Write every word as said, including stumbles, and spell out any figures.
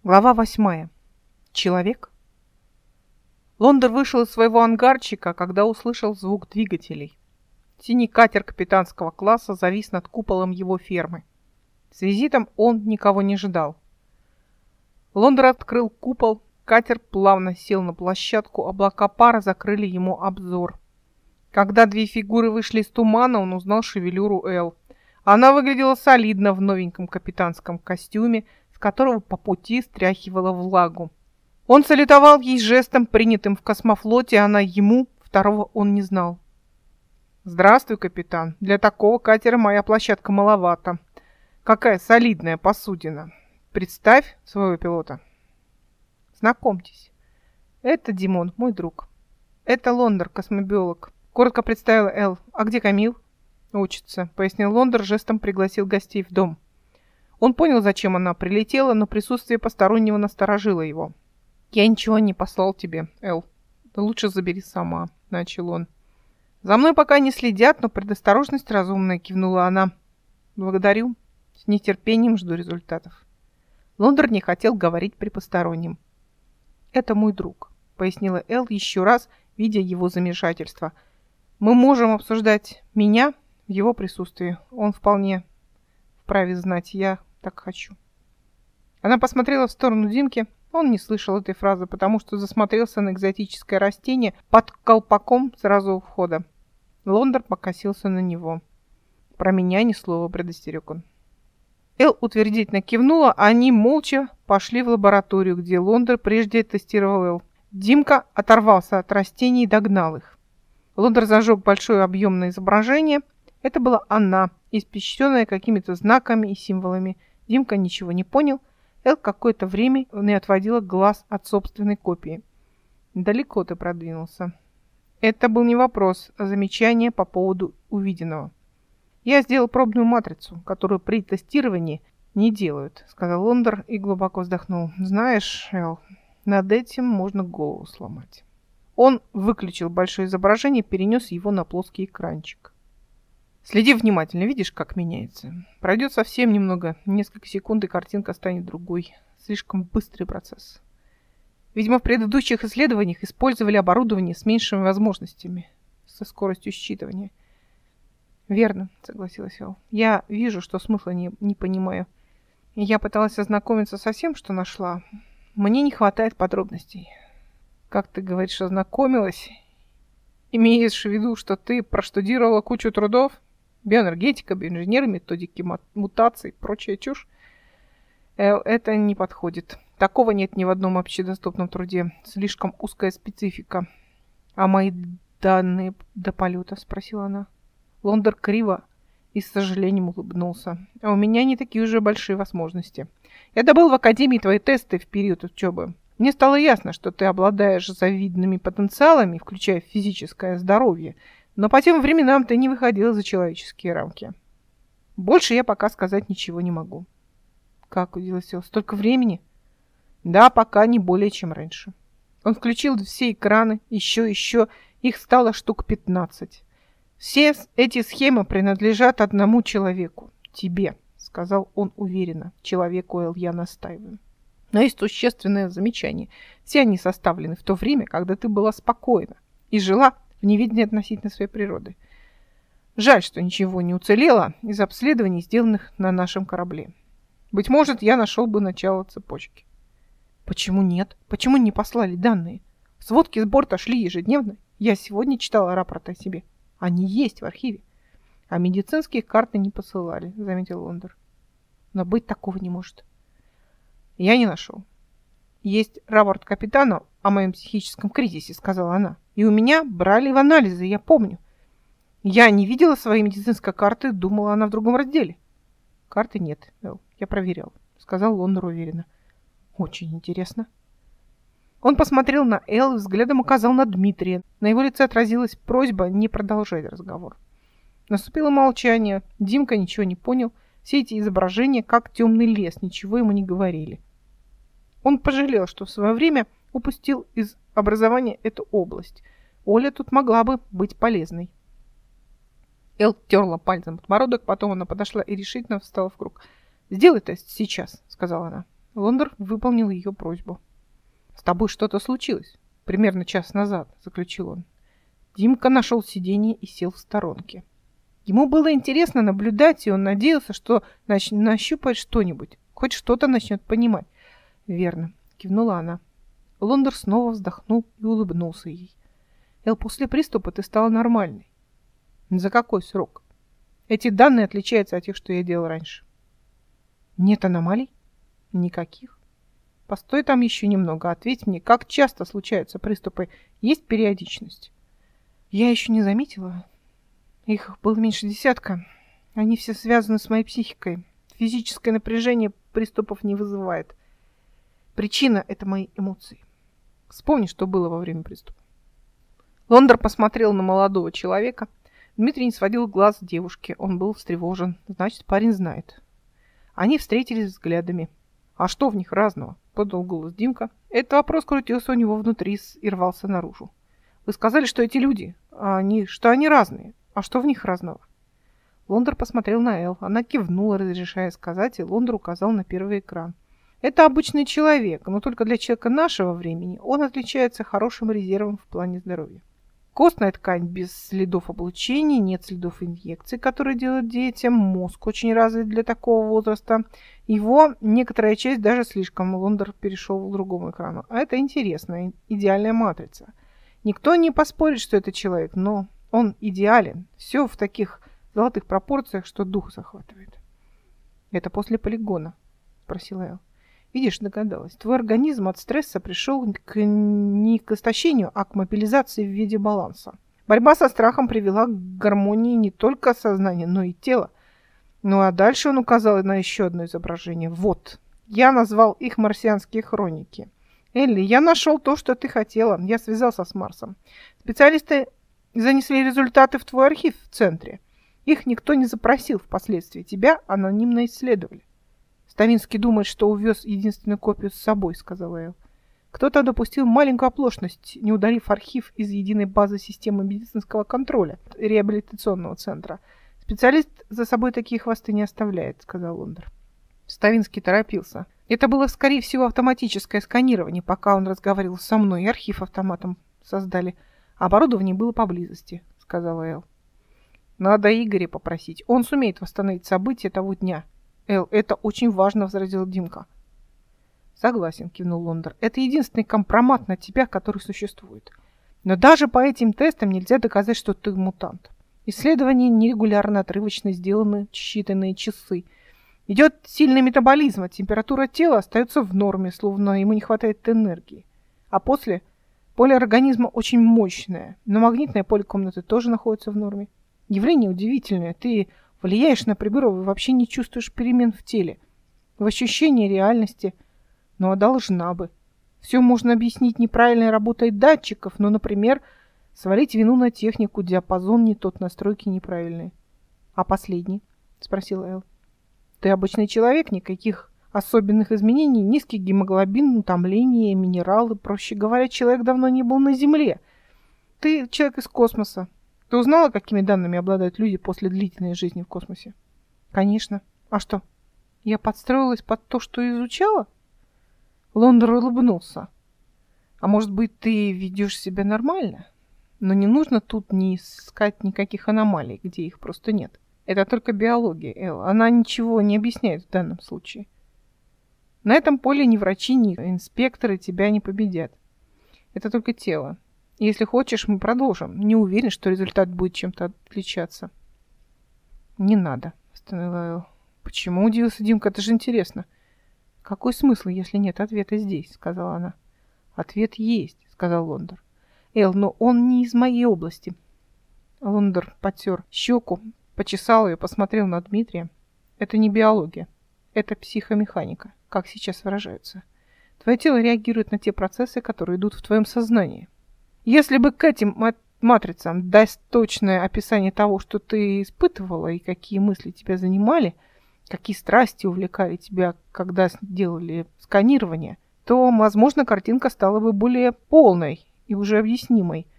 Глава восьмая. Человек. Лондер вышел из своего ангарчика, когда услышал звук двигателей. Синий катер капитанского класса завис над куполом его фермы. С визитом он никого не ждал. Лондер открыл купол, катер плавно сел на площадку, облака пара закрыли ему обзор. Когда две фигуры вышли из тумана, он узнал шевелюру Эл. Она выглядела солидно в новеньком капитанском костюме, с которого по пути стряхивала влагу. Он салютовал ей жестом, принятым в космофлоте, а она ему, второго он не знал. «Здравствуй, капитан. Для такого катера моя площадка маловато. Какая солидная посудина. Представь своего пилота». «Знакомьтесь. Это Димон, мой друг. Это Лондер, космобиолог», — коротко представила Эл. «А где Камил?» «Учится», — пояснил Лондер, жестом пригласил гостей в дом. Он понял, зачем она прилетела, но присутствие постороннего насторожило его. «Я ничего не послал тебе, Эл. Да лучше забери сама», — начал он. «За мной пока не следят, но предосторожность разумная», — кивнула она. «Благодарю. С нетерпением жду результатов». Лондер не хотел говорить при постороннем. «Это мой друг», — пояснила Эл еще раз, видя его замешательство. «Мы можем обсуждать меня в его присутствии. Он вполне вправе знать, я так хочу». Она посмотрела в сторону Димки. Он не слышал этой фразы, потому что засмотрелся на экзотическое растение под колпаком сразу у входа. Лондер покосился на него. «Про меня ни слова», — предостерег он. Эл утвердительно кивнула, а они молча пошли в лабораторию, где Лондер прежде тестировал Эл. Димка оторвался от растений и догнал их. Лондер зажег большое объемное изображение. Это была она, испещренная какими-то знаками и символами. Димка ничего не понял. Эл какое-то время не отводила глаз от собственной копии. «Далеко ты продвинулся». Это был не вопрос, а замечание по поводу увиденного. «Я сделал пробную матрицу, которую при тестировании не делают», — сказал Лондер и глубоко вздохнул. «Знаешь, Эл, над этим можно голову сломать». Он выключил большое изображение и перенес его на плоский экранчик. «Следи внимательно, видишь, как меняется? Пройдет совсем немного, несколько секунд, и картинка станет другой. Слишком быстрый процесс. Видимо, в предыдущих исследованиях использовали оборудование с меньшими возможностями, со скоростью считывания». «Верно», — согласилась Эл. «Я вижу, что смысла не, не понимаю. Я пыталась ознакомиться со всем, что нашла. Мне не хватает подробностей». «Как ты говоришь, ознакомилась? Имеешь в виду, что ты проштудировала кучу трудов? Биоэнергетика, биоинженеры, методики мутаций, прочая чушь?» Эл, это не подходит. Такого нет ни в одном общедоступном труде. Слишком узкая специфика. «А мои данные до полета?» — спросила она. Лондер криво и с сожалением улыбнулся. «А у меня не такие уже большие возможности. Я добыл в академии твои тесты в период учебы. Мне стало ясно, что ты обладаешь завидными потенциалами, включая физическое здоровье, но по тем временам ты не выходила за человеческие рамки. Больше я пока сказать ничего не могу». «Как?» — удивилась Эл. «Столько времени?» «Да, пока не более, чем раньше». Он включил все экраны, еще, еще. Их стало штук пятнадцать. «Все эти схемы принадлежат одному человеку. Тебе», — сказал он уверенно. «Человеку, Эл, я настаиваю. Но есть существенное замечание. Все они составлены в то время, когда ты была спокойна и жила в неведении относительно своей природы. Жаль, что ничего не уцелело из обследований, сделанных на нашем корабле. Быть может, я нашел бы начало цепочки». «Почему нет? Почему не послали данные? Сводки с борта шли ежедневно. Я сегодня читала рапорт о себе. Они есть в архиве. А медицинские карты не посылали», — заметил Лондер. «Но быть такого не может». «Я не нашел. Есть рапорт капитана о моем психическом кризисе», — сказала она. «И у меня брали в анализы, я помню. Я не видела своей медицинской карты, думала, она в другом разделе». «Карты нет, Эл, я проверял», — сказал Лондер уверенно. «Очень интересно». Он посмотрел на Эл и взглядом указал на Дмитрия. На его лице отразилась просьба не продолжать разговор. Наступило молчание. Димка ничего не понял. Все эти изображения, как темный лес, ничего ему не говорили. Он пожалел, что в свое время упустил из образования эту область. Оля тут могла бы быть полезной. Эл терла пальцем подбородок, потом она подошла и решительно встала в круг. «Сделай тест сейчас», — сказала она. Лондер выполнил ее просьбу. «С тобой что-то случилось? Примерно час назад», — заключил он. Димка нашел сиденье и сел в сторонке. Ему было интересно наблюдать, и он надеялся, что нач... нащупает что-нибудь, хоть что-то начнет понимать. «Верно», — кивнула она. Лондер снова вздохнул и улыбнулся ей. «Эл, после приступа ты стала нормальной». «За какой срок?» «Эти данные отличаются от тех, что я делал раньше». «Нет аномалий?» «Никаких». «Постой там еще немного. Ответь мне, как часто случаются приступы? Есть периодичность?» «Я еще не заметила. Их было меньше десятка. Они все связаны с моей психикой. Физическое напряжение приступов не вызывает. Причина — это мои эмоции. Вспомни, что было во время приступа». Лондер посмотрел на молодого человека. Дмитрий не сводил глаз с девушки. Он был встревожен. Значит, парень знает. Они встретились взглядами. «А что в них разного?» — подал голос Димка. Этот вопрос крутился у него внутри и рвался наружу. «Вы сказали, что эти люди, они, что они разные. А что в них разного?» Лондер посмотрел на Эл. Она кивнула, разрешая сказать, и Лондер указал на первый экран. «Это обычный человек, но только для человека нашего времени он отличается хорошим резервом в плане здоровья. Костная ткань без следов облучения, нет следов инъекций, которые делают детям. Мозг очень развит для такого возраста. Его некоторая часть даже слишком». Лондер перешел к другому экрану. «А это интересная, идеальная матрица. Никто не поспорит, что это человек, но он идеален. Все в таких золотых пропорциях, что дух захватывает». «Это после полигона?» — спросила Эл. «Видишь, догадалась. Твой организм от стресса пришел к, не к истощению, а к мобилизации в виде баланса. Борьба со страхом привела к гармонии не только сознания, но и тела. Ну а дальше он указал на еще одно изображение. Вот. Я назвал их марсианские хроники. Элли, я нашел то, что ты хотела. Я связался с Марсом. Специалисты занесли результаты в твой архив в центре. Их никто не запросил впоследствии. Тебя анонимно исследовали». «Ставинский думает, что увез единственную копию с собой», — сказала Эл. «Кто-то допустил маленькую оплошность, не удалив архив из единой базы системы медицинского контроля реабилитационного центра. Специалист за собой такие хвосты не оставляет», — сказал Лондер. Ставинский торопился. «Это было, скорее всего, автоматическое сканирование, пока он разговаривал со мной, и архив автоматом создали. Оборудование было поблизости», — сказала Эл. «Надо Игоря попросить. Он сумеет восстановить события того дня». «Эл, это очень важно», — возразил Димка. «Согласен», — кивнул Лондер. «Это единственный компромат на тебя, который существует. Но даже по этим тестам нельзя доказать, что ты мутант. Исследования нерегулярно, отрывочно сделаны считанные часы. Идет сильный метаболизм, а температура тела остается в норме, словно ему не хватает энергии. А после поле организма очень мощное, но магнитное поле комнаты тоже находится в норме. Явление удивительное. Ты влияешь на природу и вообще не чувствуешь перемен в теле, в ощущении реальности. Ну а должна бы. Все можно объяснить неправильной работой датчиков, ну, например, свалить вину на технику, диапазон не тот, настройки неправильные». «А последний?» — спросила Эл. «Ты обычный человек, никаких особенных изменений, низкий гемоглобин, утомление, минералы. Проще говоря, человек давно не был на Земле. Ты человек из космоса. Ты узнала, какими данными обладают люди после длительной жизни в космосе?» «Конечно. А что, я подстроилась под то, что изучала?» Лондер улыбнулся. «А может быть, ты ведешь себя нормально? Но не нужно тут не искать никаких аномалий, где их просто нет. Это только биология, Эл. Она ничего не объясняет в данном случае. На этом поле ни врачи, ни инспекторы тебя не победят. Это только тело. Если хочешь, мы продолжим. Не уверен, что результат будет чем-то отличаться». «Не надо», — остановила Эл. «Почему?» — удивился Димка. «Это же интересно». «Какой смысл, если нет ответа здесь?» — сказала она. «Ответ есть», — сказал Лондер. «Эл, но он не из моей области». Лондер потер щеку, почесал ее, посмотрел на Дмитрия. «Это не биология. Это психомеханика, как сейчас выражаются. Твое тело реагирует на те процессы, которые идут в твоем сознании. Если бы к этим матрицам дать точное описание того, что ты испытывала и какие мысли тебя занимали, какие страсти увлекали тебя, когда делали сканирование, то, возможно, картинка стала бы более полной и уже объяснимой.